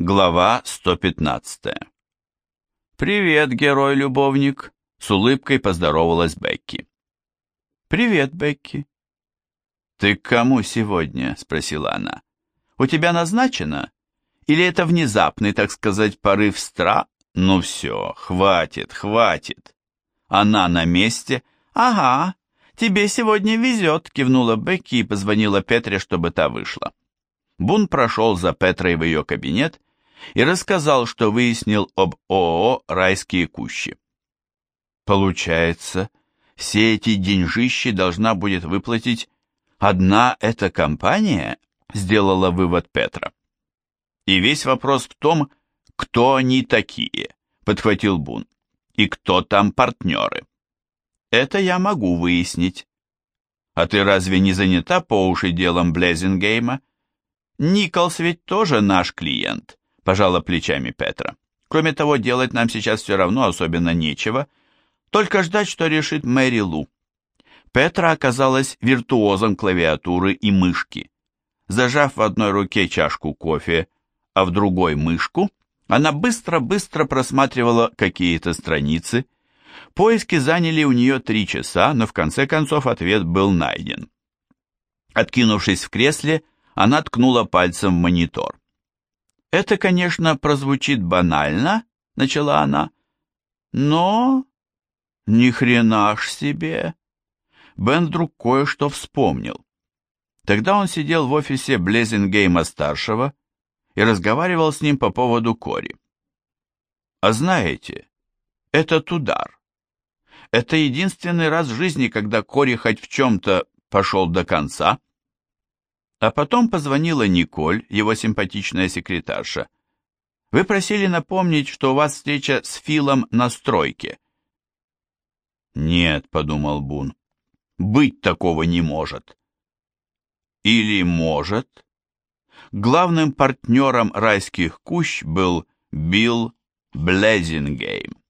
Глава 115. «Привет, герой-любовник!» — с улыбкой поздоровалась Бекки. «Привет, Бекки!» «Ты к кому сегодня?» — спросила она. «У тебя назначено? Или это внезапный, так сказать, порыв стра? Ну все, хватит, хватит!» Она на месте. «Ага, тебе сегодня везет!» — кивнула Бекки и позвонила Петре, чтобы та вышла. Бун прошел за Петрой в ее кабинет и рассказал, что выяснил об ООО «Райские кущи». Получается, все эти деньжищи должна будет выплатить одна эта компания, сделала вывод Петра. И весь вопрос в том, кто они такие, подхватил Бун, и кто там партнеры. Это я могу выяснить. А ты разве не занята по уши делом Блезингейма? Николс ведь тоже наш клиент, пожала плечами Петра. Кроме того, делать нам сейчас все равно особенно нечего, только ждать, что решит Мэри Лу. Петра оказалась виртуозом клавиатуры и мышки. Зажав в одной руке чашку кофе, а в другой мышку, она быстро-быстро просматривала какие-то страницы. Поиски заняли у нее 3 часа, но в конце концов ответ был найден. Откинувшись в кресле, она ткнула пальцем в монитор. «Это, конечно, прозвучит банально», — начала она, — «но ни хрена ж себе». Бен вдруг кое-что вспомнил. Тогда он сидел в офисе Блезингейма-старшего и разговаривал с ним по поводу Кори. «А знаете, этот удар. Это единственный раз в жизни, когда Кори хоть в чем-то пошел до конца». А потом позвонила Николь, его симпатичная секретарша. «Вы просили напомнить, что у вас встреча с Филом на стройке». «Нет», — подумал Бун, — «быть такого не может». Или может? Главным партнером «Райских кущ» был Билл Блезингейм.